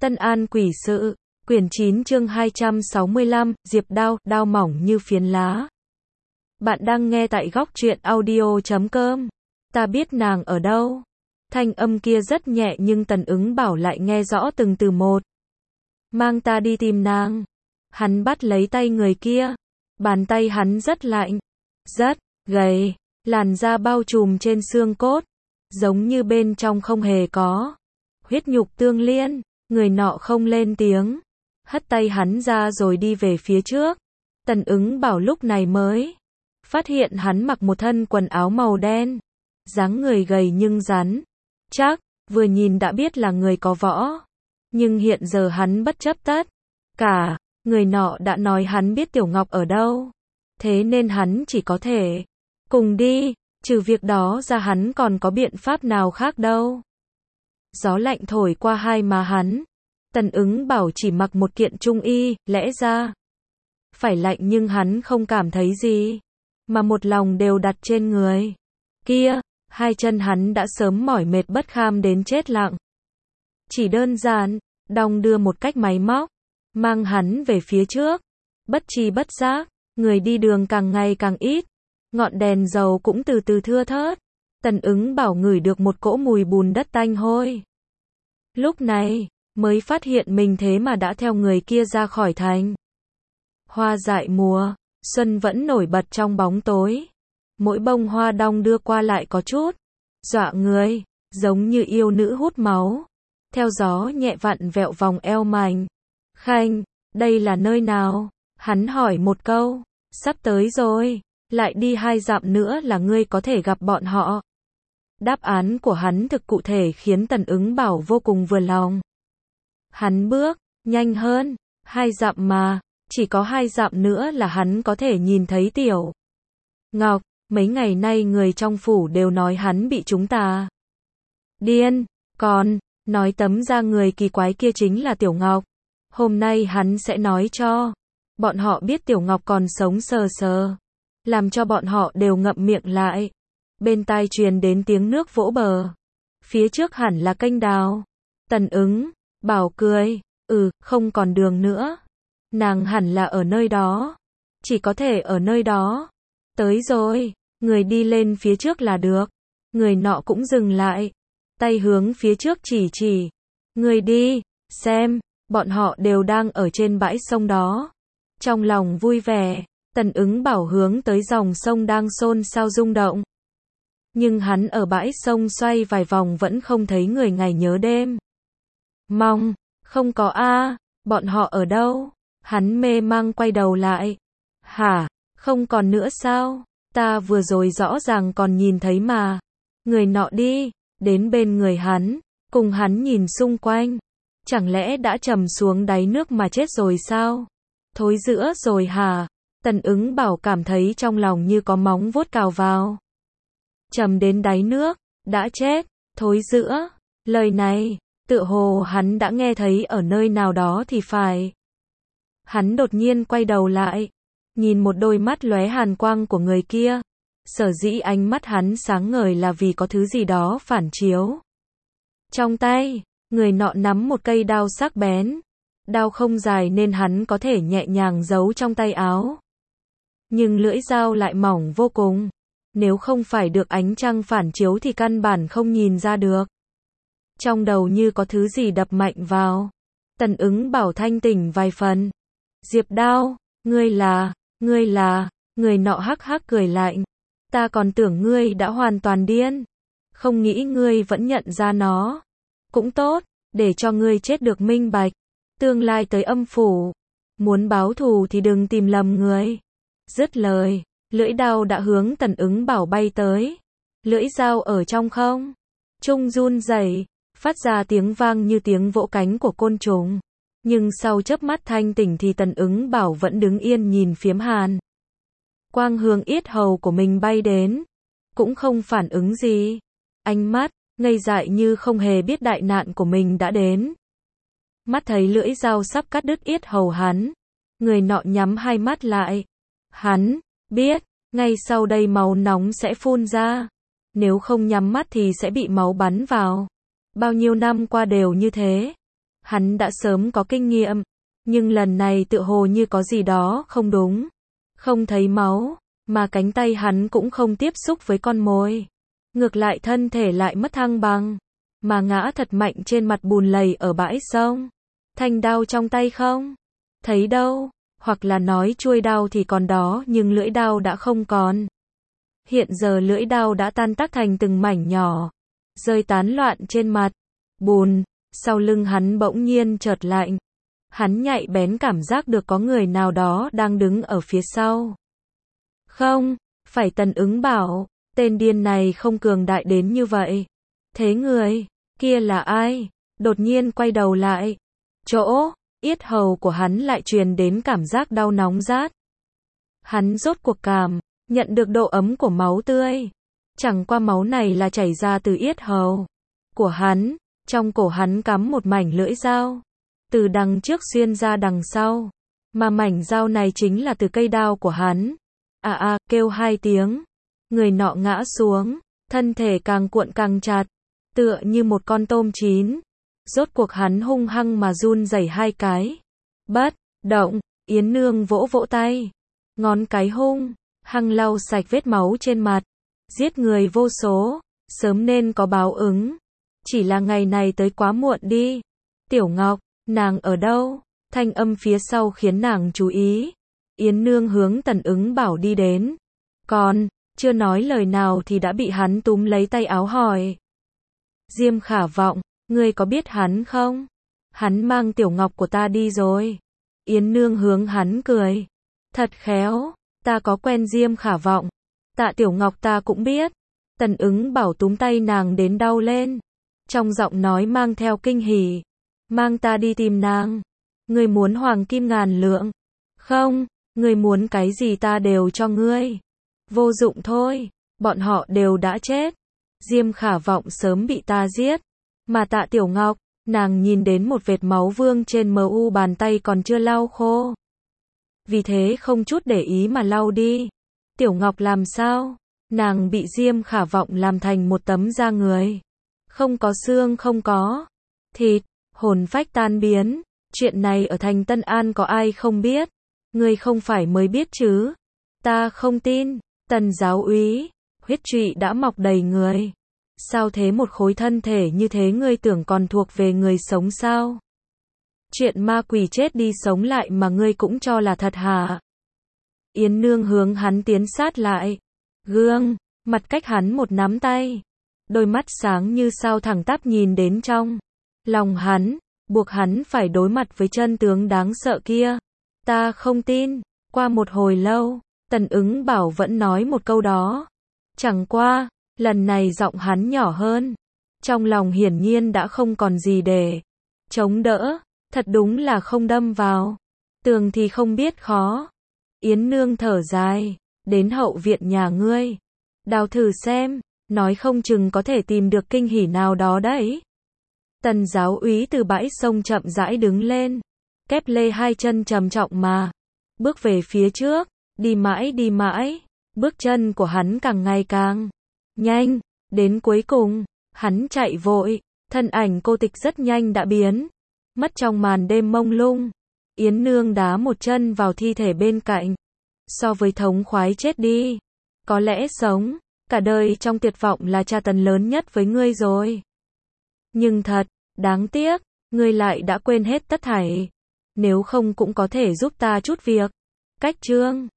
Tân An quỷ sự, quyển 9 chương 265, Diệp Đao, đao mỏng như phiến lá. Bạn đang nghe tại góc truyện audio.com. Ta biết nàng ở đâu. Thanh âm kia rất nhẹ nhưng Tần Ứng Bảo lại nghe rõ từng từ một. Mang ta đi tìm nàng. Hắn bắt lấy tay người kia. Bàn tay hắn rất lạnh, rất gầy, làn da bao trùm trên xương cốt, giống như bên trong không hề có huyết nhục tương liên. Người nọ không lên tiếng, hất tay hắn ra rồi đi về phía trước. Tần Ứng Bảo lúc này mới phát hiện hắn mặc một thân quần áo màu đen, dáng người gầy nhưng rắn chắc, vừa nhìn đã biết là người có võ. Nhưng hiện giờ hắn bất chấp tất cả, người nọ đã nói hắn biết Tiểu Ngọc ở đâu, thế nên hắn chỉ có thể cùng đi, trừ việc đó ra hắn còn có biện pháp nào khác đâu. Gió lạnh thổi qua hai má hắn. Tần Ứng Bảo chỉ mặc một kiện trung y, lẽ ra phải lạnh nhưng hắn không cảm thấy gì, mà một lòng đều đặt trên người kia. Hai chân hắn đã sớm mỏi mệt bất kham đến chết lặng. Chỉ đơn giản đong đưa một cách máy móc, mang hắn về phía trước. Bất tri bất giác, người đi đường càng ngày càng ít, ngọn đèn dầu cũng từ từ thưa thớt. Tần Ứng Bảo ngửi được một cỗ mùi bùn đất tanh hôi. Lúc này mới phát hiện mình thế mà đã theo người kia ra khỏi thành. Hoa dại mùa xuân vẫn nổi bật trong bóng tối. Mỗi bông hoa đong đưa qua lại có chút dọa người, giống như yêu nữ hút máu. Theo gió nhẹ vặn vẹo vòng eo mảnh khảnh. Đây là nơi nào? Hắn hỏi một câu. Sắp tới rồi, lại đi 2 dặm nữa là ngươi có thể gặp bọn họ. Đáp án của hắn thực cụ thể khiến Tần Ứng Bảo vô cùng vừa lòng. Hắn bước nhanh hơn. 2 dặm mà, chỉ có 2 dặm nữa là hắn có thể nhìn thấy Tiểu Ngọc. Mấy ngày nay người trong phủ đều nói hắn bị chúng ta điên, còn nói tấm da người kỳ quái kia chính là Tiểu Ngọc. Hôm nay hắn sẽ nói cho bọn họ biết Tiểu Ngọc còn sống sờ sờ, làm cho bọn họ đều ngậm miệng lại. Bên tai truyền đến tiếng nước vỗ bờ. Phía trước hẳn là kênh đào. Tần Ứng Bảo cười, không còn đường nữa. Nàng hẳn là ở nơi đó. Chỉ có thể ở nơi đó. Tới rồi, người đi lên phía trước là được. Người nọ cũng dừng lại, tay hướng phía trước chỉ. Người đi, xem, bọn họ đều đang ở trên bãi sông đó. Trong lòng vui vẻ, Tần Ứng Bảo hướng tới dòng sông đang xôn xao rung động. Nhưng hắn ở bãi sông xoay vài vòng vẫn không thấy người ngày nhớ đêm mong. Không có a, bọn họ ở đâu? Hắn mê mang quay đầu lại. Hả, không còn nữa sao? Ta vừa rồi rõ ràng còn nhìn thấy mà. Người nọ đi đến bên người hắn, cùng hắn nhìn xung quanh. Chẳng lẽ đã trầm xuống đáy nước mà chết rồi sao? Thối rữa rồi hả? Tần Ứng Bảo cảm thấy trong lòng như có móng vuốt cào vào. Trầm đến đáy nước, đã chết, thối rữa. Lời này, tựa hồ hắn đã nghe thấy ở nơi nào đó thì phải. Hắn đột nhiên quay đầu lại, nhìn một đôi mắt lóe hàn quang của người kia. Sở dĩ ánh mắt hắn sáng ngời là vì có thứ gì đó phản chiếu. Trong tay, người nọ nắm một cây đao sắc bén. Đao không dài nên hắn có thể nhẹ nhàng giấu trong tay áo. Nhưng lưỡi dao lại mỏng vô cùng. Nếu không phải được ánh trăng phản chiếu thì căn bản không nhìn ra được. Trong đầu như có thứ gì đập mạnh vào. Tần Ứng Bảo thanh tỉnh vài phần. Diệp Đao, ngươi là, người nọ hắc hắc cười lạnh. Ta còn tưởng ngươi đã hoàn toàn điên. Không nghĩ ngươi vẫn nhận ra nó. Cũng tốt, để cho ngươi chết được minh bạch. Tương lai tới âm phủ. Muốn báo thù thì đừng tìm lầm người. Dứt lời, lưỡi đao đã hướng Tần Ứng Bảo bay tới. Lưỡi dao ở trong không trung run rẩy, phát ra tiếng vang như tiếng vỗ cánh của côn trùng. Nhưng sau chớp mắt thanh tỉnh thì Tần Ứng Bảo vẫn đứng yên nhìn phiếm hàn quang hướng yết hầu của mình bay đến. Cũng không phản ứng gì. Ánh mắt ngây dại như không hề biết đại nạn của mình đã đến. Mắt thấy lưỡi dao sắp cắt đứt yết hầu hắn. Người nọ nhắm hai mắt lại. Hắn biết, ngay sau đây máu nóng sẽ phun ra. Nếu không nhắm mắt thì sẽ bị máu bắn vào. Bao nhiêu năm qua đều như thế. Hắn đã sớm có kinh nghiệm, nhưng lần này tựa hồ như có gì đó không đúng. Không thấy máu, mà cánh tay hắn cũng không tiếp xúc với con mồi. Ngược lại thân thể lại mất thăng bằng, mà ngã thật mạnh trên mặt bùn lầy ở bãi sông. Thanh đao trong tay không thấy đâu, hoặc là nói chuôi đao thì còn đó nhưng lưỡi đao đã không còn. Hiện giờ lưỡi đao đã tan tác thành từng mảnh nhỏ, rơi tán loạn trên mặt bùn. Sau lưng hắn bỗng nhiên chợt lạnh. Hắn nhạy bén cảm giác được có người nào đó đang đứng ở phía sau. Không, phải Tần Ứng Bảo, tên điên này không cường đại đến như vậy. Thế người kia là ai? Đột nhiên quay đầu lại, chỗ yết hầu của hắn lại truyền đến cảm giác đau nóng rát. Hắn rốt cuộc nhận được độ ấm của máu tươi. Chẳng qua máu này là chảy ra từ yết hầu của hắn, trong cổ hắn cắm một mảnh lưỡi dao, từ đằng trước xuyên ra đằng sau, mà mảnh dao này chính là từ cây đao của hắn. Kêu hai tiếng, người nọ ngã xuống, thân thể càng cuộn càng chặt, tựa như một con tôm chín. Rốt cuộc hắn hung hăng mà run rẩy hai cái. Bất động, Yến Nương vỗ vỗ tay, ngón cái hung hăng lau sạch vết máu trên mặt. Giết người vô số, sớm nên có báo ứng. Chỉ là ngày này tới quá muộn đi. Tiểu Ngọc, nàng ở đâu? Thanh âm phía sau khiến nàng chú ý. Yến Nương hướng Tần Ứng Bảo đi đến. Còn chưa nói lời nào thì đã bị hắn túm lấy tay áo hỏi. Diêm Khả Vọng, ngươi có biết hắn không? Hắn mang Tiểu Ngọc của ta đi rồi. Yến Nương hướng hắn cười. Thật khéo, ta có quen Diêm Khả Vọng. Tạ Tiểu Ngọc ta cũng biết. Tần Ứng Bảo túm tay nàng đến đau lên. Trong giọng nói mang theo kinh hỉ. Mang ta đi tìm nàng. Ngươi muốn hoàng kim ngàn lượng? Không, ngươi muốn cái gì ta đều cho ngươi. Vô dụng thôi, bọn họ đều đã chết. Diêm Khả Vọng sớm bị ta giết. Mà Tạ Tiểu Ngọc, nàng nhìn đến một vệt máu vương trên mu bàn tay còn chưa lau khô. Vì thế không chút để ý mà lau đi. Tiểu Ngọc làm sao? Nàng bị Diêm Khả Vọng làm thành một tấm da người. Không có xương, không có thịt, hồn phách tan biến. Chuyện này ở thành Tân An có ai không biết? Ngươi không phải mới biết chứ? Ta không tin. Tần giáo úy, huyết trụy đã mọc đầy người. Sao thế, một khối thân thể như thế ngươi tưởng còn thuộc về người sống sao? Chuyện ma quỷ chết đi sống lại mà ngươi cũng cho là thật hả? Yến Nương hướng hắn tiến sát lại. Gương, mặt cách hắn một nắm tay. Đôi mắt sáng như sao thẳng tắp nhìn đến trong lòng hắn, buộc hắn phải đối mặt với chân tướng đáng sợ kia. Ta không tin. Qua một hồi lâu, Tần Ứng Bảo vẫn nói một câu đó. Chẳng qua, lần này giọng hắn nhỏ hơn. Trong lòng hiển nhiên đã không còn gì để chống đỡ. Thật đúng là không đâm vào tường thì không biết khó. Yến Nương thở dài. Đến hậu viện nhà ngươi, đào thử xem, nói không chừng có thể tìm được kinh hỉ nào đó đấy. Tần giáo úy từ bãi sông chậm rãi đứng lên, kép lê hai chân trầm trọng mà bước về phía trước, đi mãi, bước chân của hắn càng ngày càng nhanh, đến cuối cùng, hắn chạy vội, thân ảnh cô tịch rất nhanh đã biến mất trong màn đêm mông lung. Yến Nương đá một chân vào thi thể bên cạnh. So với thống khoái chết đi, có lẽ sống cả đời trong tuyệt vọng là tra tấn lớn nhất với ngươi rồi. Nhưng thật đáng tiếc, ngươi lại đã quên hết tất thảy. Nếu không cũng có thể giúp ta chút việc. Cách chương